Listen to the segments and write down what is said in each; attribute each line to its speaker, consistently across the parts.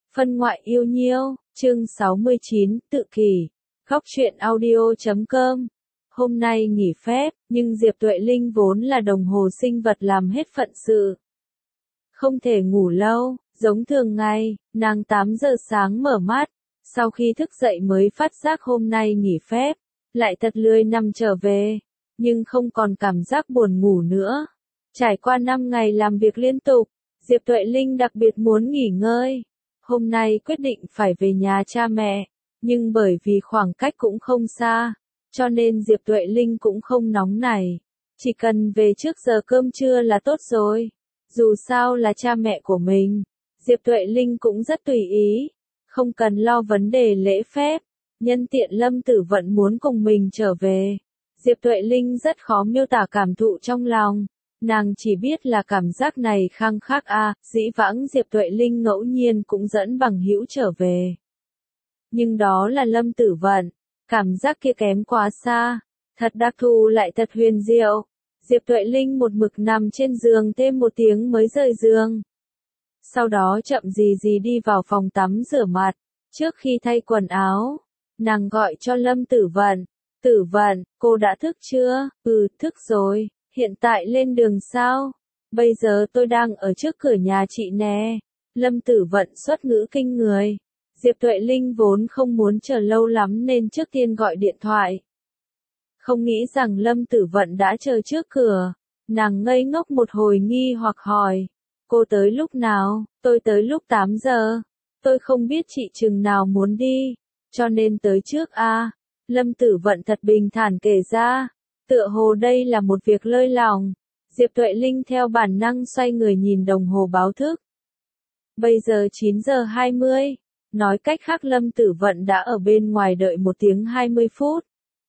Speaker 1: Phân ngoại yêu nhiêu, chương 69, tự kỷ. Góc truyện audio.com. Hôm nay nghỉ phép, nhưng Diệp Tuệ Linh vốn là đồng hồ sinh vật làm hết phận sự. Không thể ngủ lâu, giống thường ngày, nàng 8 giờ sáng mở mắt, sau khi thức dậy mới phát giác hôm nay nghỉ phép, lại thật lười nằm trở về, nhưng không còn cảm giác buồn ngủ nữa. Trải qua 5 ngày làm việc liên tục, Diệp Tuệ Linh đặc biệt muốn nghỉ ngơi. Hôm nay quyết định phải về nhà cha mẹ, nhưng bởi vì khoảng cách cũng không xa, cho nên Diệp Tuệ Linh cũng không nóng nảy. Chỉ cần về trước giờ cơm trưa là tốt rồi. Dù sao là cha mẹ của mình, Diệp Tuệ Linh cũng rất tùy ý, không cần lo vấn đề lễ phép. Nhân tiện Lâm Tử Vận muốn cùng mình trở về, Diệp Tuệ Linh rất khó miêu tả cảm thụ trong lòng. Nàng chỉ biết là cảm giác này khăng khắc dĩ vãng Diệp Tuệ Linh ngẫu nhiên cũng dẫn bằng hữu trở về. Nhưng đó là Lâm Tử Vận, cảm giác kia kém quá xa, thật đặc thù lại thật huyền diệu. Diệp Tuệ Linh một mực nằm trên giường thêm một tiếng mới rời giường. Sau đó chậm gì đi vào phòng tắm rửa mặt, trước khi thay quần áo, nàng gọi cho Lâm Tử Vận. Tử Vận, cô đã thức chưa? Ừ, thức rồi. Hiện tại lên đường sao? Bây giờ tôi đang ở trước cửa nhà chị nè. Lâm Tử Vận xuất ngữ kinh người. Diệp Tuệ Linh vốn không muốn chờ lâu lắm nên trước tiên gọi điện thoại. Không nghĩ rằng Lâm Tử Vận đã chờ trước cửa. Nàng ngây ngốc một hồi nghi hoặc hỏi. Cô tới lúc nào? Tôi tới lúc 8 giờ. Tôi không biết chị chừng nào muốn đi, cho nên tới trước Lâm Tử Vận thật bình thản kể ra. Tựa hồ đây là một việc lơi lòng. Diệp Tuệ Linh theo bản năng xoay người nhìn đồng hồ báo thức. Bây giờ 9 giờ 20. Nói cách khác Lâm Tử Vận đã ở bên ngoài đợi 1 tiếng 20 phút.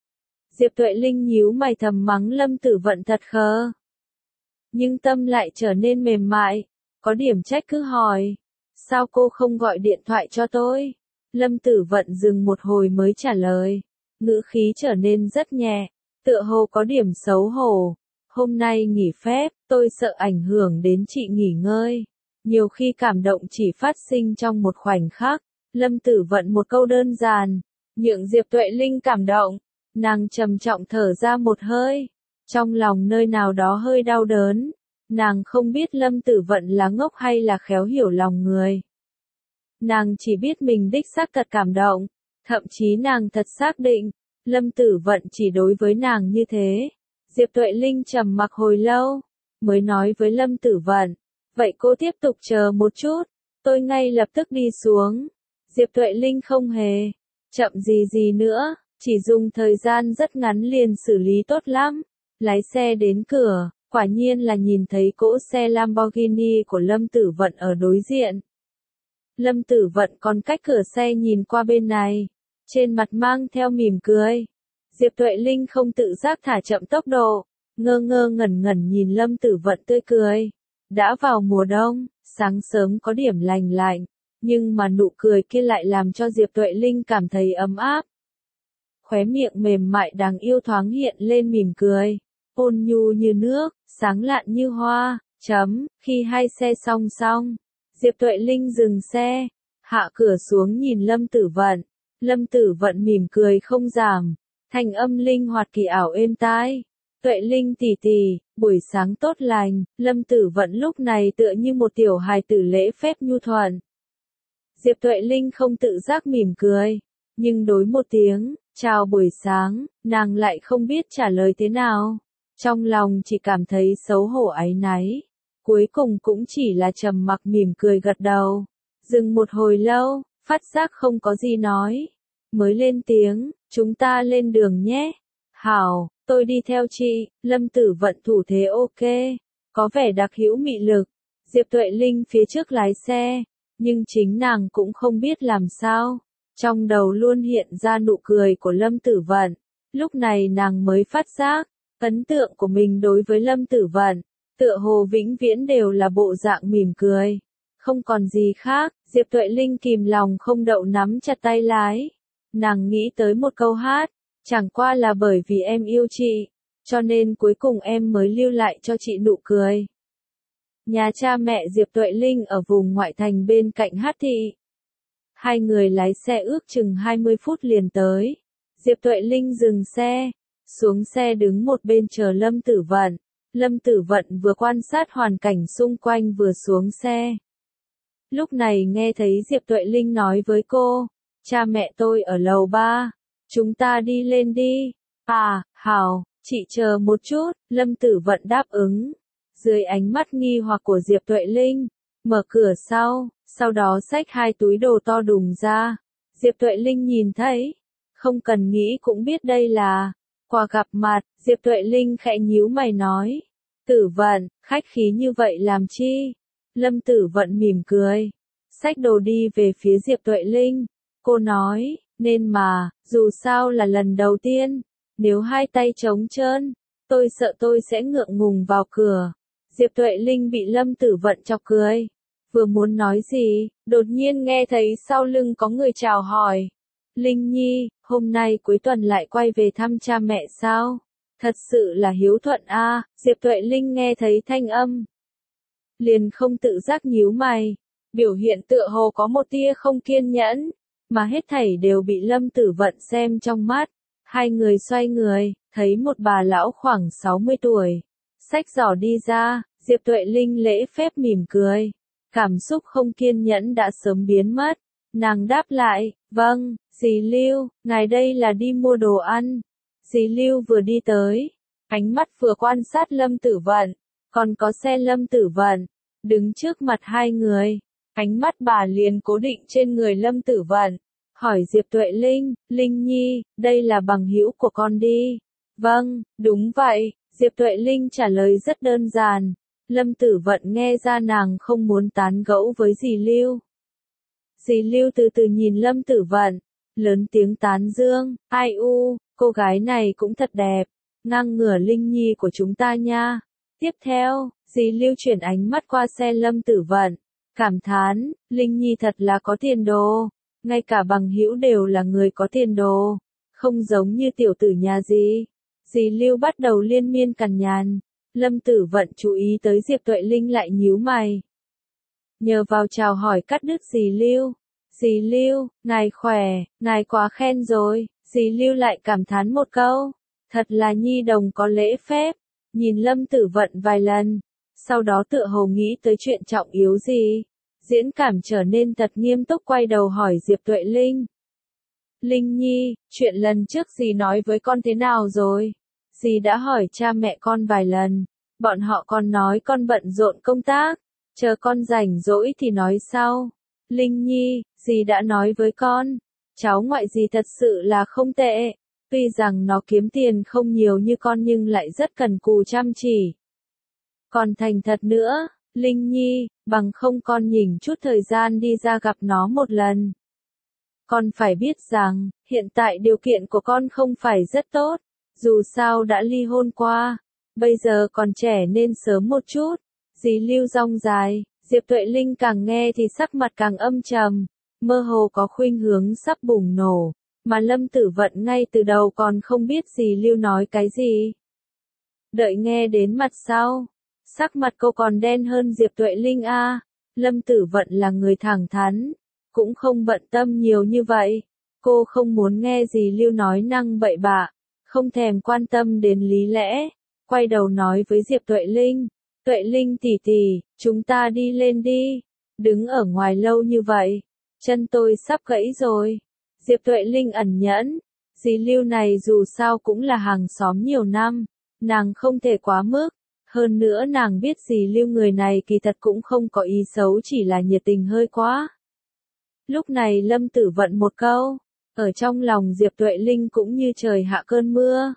Speaker 1: Diệp Tuệ Linh nhíu mày thầm mắng Lâm Tử Vận thật khờ. Nhưng tâm lại trở nên mềm mại. Có điểm trách cứ hỏi. Sao cô không gọi điện thoại cho tôi? Lâm Tử Vận dừng một hồi mới trả lời. Ngữ khí trở nên rất nhẹ. Tựa hồ có điểm xấu hổ. Hôm nay nghỉ phép, tôi sợ ảnh hưởng đến chị nghỉ ngơi. Nhiều khi cảm động chỉ phát sinh trong một khoảnh khắc. Lâm Tử Vận một câu đơn giản, nhượng Diệp Tuệ Linh cảm động. Nàng trầm trọng thở ra một hơi. Trong lòng nơi nào đó hơi đau đớn. Nàng không biết Lâm Tử Vận là ngốc hay là khéo hiểu lòng người. Nàng chỉ biết mình đích xác thật cảm động. Thậm chí nàng thật xác định. Lâm Tử Vận chỉ đối với nàng như thế. Diệp Tuệ Linh trầm mặc hồi lâu, mới nói với Lâm Tử Vận. Vậy cô tiếp tục chờ một chút, tôi ngay lập tức đi xuống. Diệp Tuệ Linh không hề chậm gì nữa, chỉ dùng thời gian rất ngắn liền xử lý tốt lắm. Lái xe đến cửa, quả nhiên là nhìn thấy cỗ xe Lamborghini của Lâm Tử Vận ở đối diện. Lâm Tử Vận còn cách cửa xe nhìn qua bên này. Trên mặt mang theo mỉm cười. Diệp Tuệ Linh không tự giác thả chậm tốc độ, ngơ ngẩn nhìn Lâm Tử Vận tươi cười. Đã vào mùa đông, sáng sớm có điểm lành lạnh, nhưng mà nụ cười kia lại làm cho Diệp Tuệ Linh cảm thấy ấm áp. Khóe miệng mềm mại đáng yêu thoáng hiện lên mỉm cười, ôn nhu như nước, sáng lạn như hoa. Khi hai xe song song, Diệp Tuệ Linh dừng xe, hạ cửa xuống nhìn Lâm Tử Vận. Lâm Tử Vận mỉm cười không giảm, thanh âm linh hoạt kỳ ảo êm tai. Tuệ Linh tỷ tỷ, buổi sáng tốt lành. Lâm Tử Vận lúc này tựa như một tiểu hài tử lễ phép nhu thuận. Diệp Tuệ Linh không tự giác mỉm cười, nhưng đối một tiếng, chào buổi sáng, nàng lại không biết trả lời thế nào. Trong lòng chỉ cảm thấy xấu hổ áy náy. Cuối cùng cũng chỉ là trầm mặc mỉm cười gật đầu. Dừng một hồi lâu, phát giác không có gì nói. Mới lên tiếng, chúng ta lên đường nhé. Hảo, tôi đi theo chị. Lâm Tử Vận thủ thế ok, có vẻ đặc hữu mị lực. Diệp Tuệ Linh phía trước lái xe, nhưng chính nàng cũng không biết làm sao. Trong đầu luôn hiện ra nụ cười của Lâm Tử Vận. Lúc này nàng mới phát giác, ấn tượng của mình đối với Lâm Tử Vận, tựa hồ vĩnh viễn đều là bộ dạng mỉm cười. Không còn gì khác, Diệp Tuệ Linh kìm lòng không đậu nắm chặt tay lái. Nàng nghĩ tới một câu hát, chẳng qua là bởi vì em yêu chị, cho nên cuối cùng em mới lưu lại cho chị nụ cười. Nhà cha mẹ Diệp Tuệ Linh ở vùng ngoại thành bên cạnh Hát Thị. Hai người lái xe ước chừng 20 phút liền tới. Diệp Tuệ Linh dừng xe, xuống xe đứng một bên chờ Lâm Tử Vận. Lâm Tử Vận vừa quan sát hoàn cảnh xung quanh vừa xuống xe. Lúc này nghe thấy Diệp Tuệ Linh nói với cô, cha mẹ tôi ở lầu 3, chúng ta đi lên đi. À, hảo, chị chờ một chút, Lâm Tử Vận đáp ứng. Dưới ánh mắt nghi hoặc của Diệp Tuệ Linh, mở cửa sau đó xách hai túi đồ to đùng ra. Diệp Tuệ Linh nhìn thấy, không cần nghĩ cũng biết đây là quà gặp mặt. Diệp Tuệ Linh khẽ nhíu mày nói, Tử Vận, khách khí như vậy làm chi? Lâm Tử Vận mỉm cười, xách đồ đi về phía Diệp Tuệ Linh. Cô nói, nên mà, dù sao là lần đầu tiên, nếu hai tay trống trơn, tôi sợ tôi sẽ ngượng ngùng vào cửa. Diệp Tuệ Linh bị Lâm Tử Vận chọc cười. Vừa muốn nói gì, đột nhiên nghe thấy sau lưng có người chào hỏi. Linh Nhi, hôm nay cuối tuần lại quay về thăm cha mẹ sao? Thật sự là hiếu thuận a. Diệp Tuệ Linh nghe thấy thanh âm, liền không tự giác nhíu mày, biểu hiện tựa hồ có một tia không kiên nhẫn, mà hết thảy đều bị Lâm Tử Vận xem trong mắt. Hai người xoay người, thấy một bà lão khoảng 60 tuổi, xách giỏ đi ra. Diệp Tuệ Linh lễ phép mỉm cười, cảm xúc không kiên nhẫn đã sớm biến mất. Nàng đáp lại, vâng, dì Lưu, ngài đây là đi mua đồ ăn. Dì Lưu vừa đi tới, ánh mắt vừa quan sát Lâm Tử Vận, còn có xe Lâm Tử Vận, đứng trước mặt hai người. Ánh mắt bà liền cố định trên người Lâm Tử Vận, hỏi Diệp Tuệ Linh, Linh Nhi, đây là bằng hữu của con đi. Vâng, đúng vậy, Diệp Tuệ Linh trả lời rất đơn giản. Lâm Tử Vận nghe ra nàng không muốn tán gẫu với dì Lưu. Dì Lưu từ từ nhìn Lâm Tử Vận, lớn tiếng tán dương, ai u, cô gái này cũng thật đẹp, ngang ngửa Linh Nhi của chúng ta nha. Tiếp theo, dì Lưu chuyển ánh mắt qua xe Lâm Tử Vận, cảm thán, Linh Nhi thật là có tiền đồ, ngay cả bằng hữu đều là người có tiền đồ, không giống như tiểu tử nhà dì. Dì Lưu bắt đầu liên miên cằn nhằn. Lâm Tử Vận chú ý tới Diệp Tuệ Linh lại nhíu mày. Nhờ vào chào hỏi cắt đứt dì Lưu. Dì Lưu, ngài khỏe, ngài quá khen rồi. Dì Lưu lại cảm thán một câu. Thật là nhi đồng có lễ phép. Nhìn Lâm Tử Vận vài lần. Sau đó tựa hồ nghĩ tới chuyện trọng yếu gì. Diễn cảm trở nên thật nghiêm túc quay đầu hỏi Diệp Tuệ Linh. Linh Nhi, chuyện lần trước dì nói với con thế nào rồi? Dì đã hỏi cha mẹ con vài lần, bọn họ còn nói con bận rộn công tác, chờ con rảnh rỗi thì nói sau. Linh Nhi, dì đã nói với con, cháu ngoại dì thật sự là không tệ, tuy rằng nó kiếm tiền không nhiều như con nhưng lại rất cần cù chăm chỉ. Còn thành thật nữa, Linh Nhi, bằng không con nhỉnh chút thời gian đi ra gặp nó một lần. Con phải biết rằng, hiện tại điều kiện của con không phải rất tốt. Dù sao đã ly hôn qua, bây giờ còn trẻ nên sớm một chút. Dì Lưu rong dài, Diệp Tuệ Linh càng nghe thì sắc mặt càng âm trầm, mơ hồ có khuynh hướng sắp bùng nổ, mà Lâm Tử Vận ngay từ đầu còn không biết dì Lưu nói cái gì. Đợi nghe đến mặt sau, sắc mặt cô còn đen hơn Diệp Tuệ Linh a. Lâm Tử Vận là người thẳng thắn, cũng không bận tâm nhiều như vậy. Cô không muốn nghe dì Lưu nói năng bậy bạ, không thèm quan tâm đến lý lẽ, quay đầu nói với Diệp Tuệ Linh, Tuệ Linh tỷ tỷ, chúng ta đi lên đi, đứng ở ngoài lâu như vậy, chân tôi sắp gãy rồi. Diệp Tuệ Linh ẩn nhẫn, dì Lưu này dù sao cũng là hàng xóm nhiều năm, nàng không thể quá mức, hơn nữa nàng biết dì Lưu người này kỳ thật cũng không có ý xấu chỉ là nhiệt tình hơi quá. Lúc này Lâm Tử Vận một câu, ở trong lòng Diệp Tuệ Linh cũng như trời hạ cơn mưa.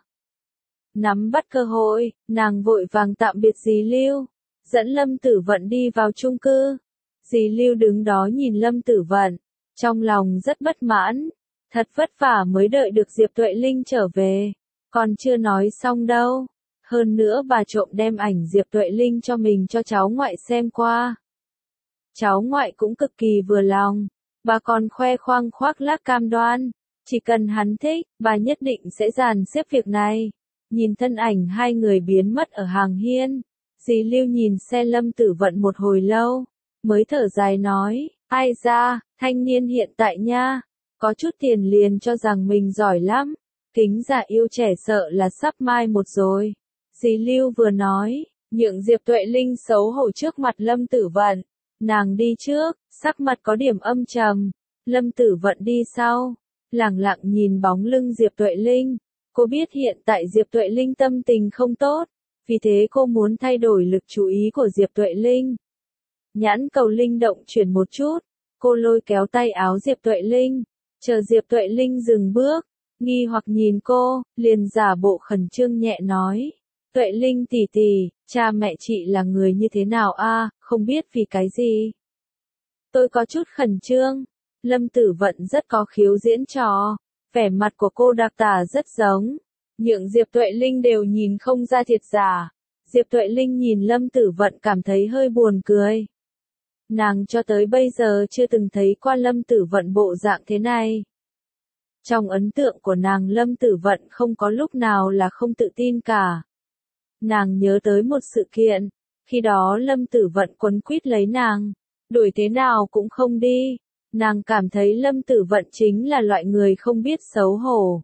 Speaker 1: Nắm bắt cơ hội, nàng vội vàng tạm biệt dì Lưu, dẫn Lâm Tử Vận đi vào chung cư. Dì Lưu đứng đó nhìn Lâm Tử Vận, trong lòng rất bất mãn, thật vất vả mới đợi được Diệp Tuệ Linh trở về, còn chưa nói xong đâu. Hơn nữa bà trộm đem ảnh Diệp Tuệ Linh cho mình cho cháu ngoại xem qua. Cháu ngoại cũng cực kỳ vừa lòng, bà còn khoe khoang khoác lác cam đoan, chỉ cần hắn thích, bà nhất định sẽ dàn xếp việc này. Nhìn thân ảnh hai người biến mất ở hàng hiên, dì Lưu nhìn xe Lâm Tử Vận một hồi lâu, mới thở dài nói, Ai da, thanh niên hiện tại nha, có chút tiền liền cho rằng mình giỏi lắm. Kính già yêu trẻ sợ là sắp mai một rồi. Dì Lưu vừa nói, nhượng Diệp Tuệ Linh xấu hổ trước mặt Lâm Tử Vận. Nàng đi trước, sắc mặt có điểm âm trầm. Lâm Tử Vận đi sau, lẳng lặng nhìn bóng lưng Diệp Tuệ Linh. Cô biết hiện tại Diệp Tuệ Linh tâm tình không tốt, vì thế cô muốn thay đổi lực chú ý của Diệp Tuệ Linh. Nhãn cầu linh động chuyển một chút, cô lôi kéo tay áo Diệp Tuệ Linh, chờ Diệp Tuệ Linh dừng bước, nghi hoặc nhìn cô, liền giả bộ khẩn trương nhẹ nói. Tuệ Linh tỷ tỷ, cha mẹ chị là người như thế nào a? Không biết vì cái gì. Tôi có chút khẩn trương. Lâm Tử Vận rất có khiếu diễn trò, vẻ mặt của cô đặc tả rất giống. Nhượng Diệp Tuệ Linh đều nhìn không ra thiệt giả. Diệp Tuệ Linh nhìn Lâm Tử Vận cảm thấy hơi buồn cười. Nàng cho tới bây giờ chưa từng thấy qua Lâm Tử Vận bộ dạng thế này. Trong ấn tượng của nàng Lâm Tử Vận không có lúc nào là không tự tin cả. Nàng nhớ tới một sự kiện, khi đó Lâm Tử Vận quấn quýt lấy nàng, đuổi thế nào cũng không đi. Nàng cảm thấy Lâm Tử Vận chính là loại người không biết xấu hổ,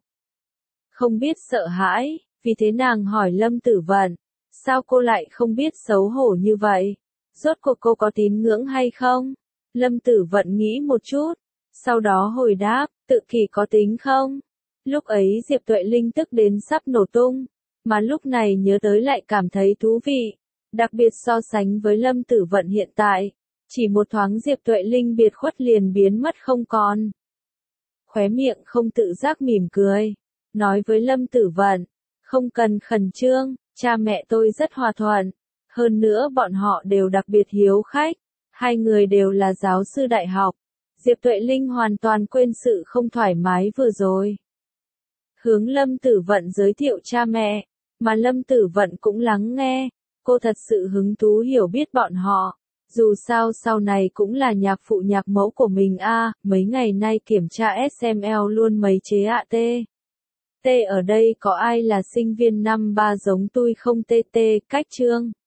Speaker 1: không biết sợ hãi, vì thế nàng hỏi Lâm Tử Vận, sao cô lại không biết xấu hổ như vậy? Rốt cuộc cô có tín ngưỡng hay không? Lâm Tử Vận nghĩ một chút, sau đó hồi đáp, tự kỷ có tính không? Lúc ấy Diệp Tuệ Linh tức đến sắp nổ tung, mà lúc này nhớ tới lại cảm thấy thú vị, đặc biệt so sánh với Lâm Tử Vận hiện tại, chỉ một thoáng Diệp Tuệ Linh biệt khuất liền biến mất không còn. Khóe miệng không tự giác mỉm cười, nói với Lâm Tử Vận, không cần khẩn trương, cha mẹ tôi rất hòa thuận, hơn nữa bọn họ đều đặc biệt hiếu khách, hai người đều là giáo sư đại học. Diệp Tuệ Linh hoàn toàn quên sự không thoải mái vừa rồi. Hướng Lâm Tử Vận giới thiệu cha mẹ, mà Lâm Tử Vận cũng lắng nghe, cô thật sự hứng thú hiểu biết bọn họ. Dù sao sau này cũng là nhạc phụ nhạc mẫu của mình a, mấy ngày nay kiểm tra SML luôn mấy chế ạ tê. T ở đây có ai là sinh viên năm 3 giống tôi không TT, cách chương.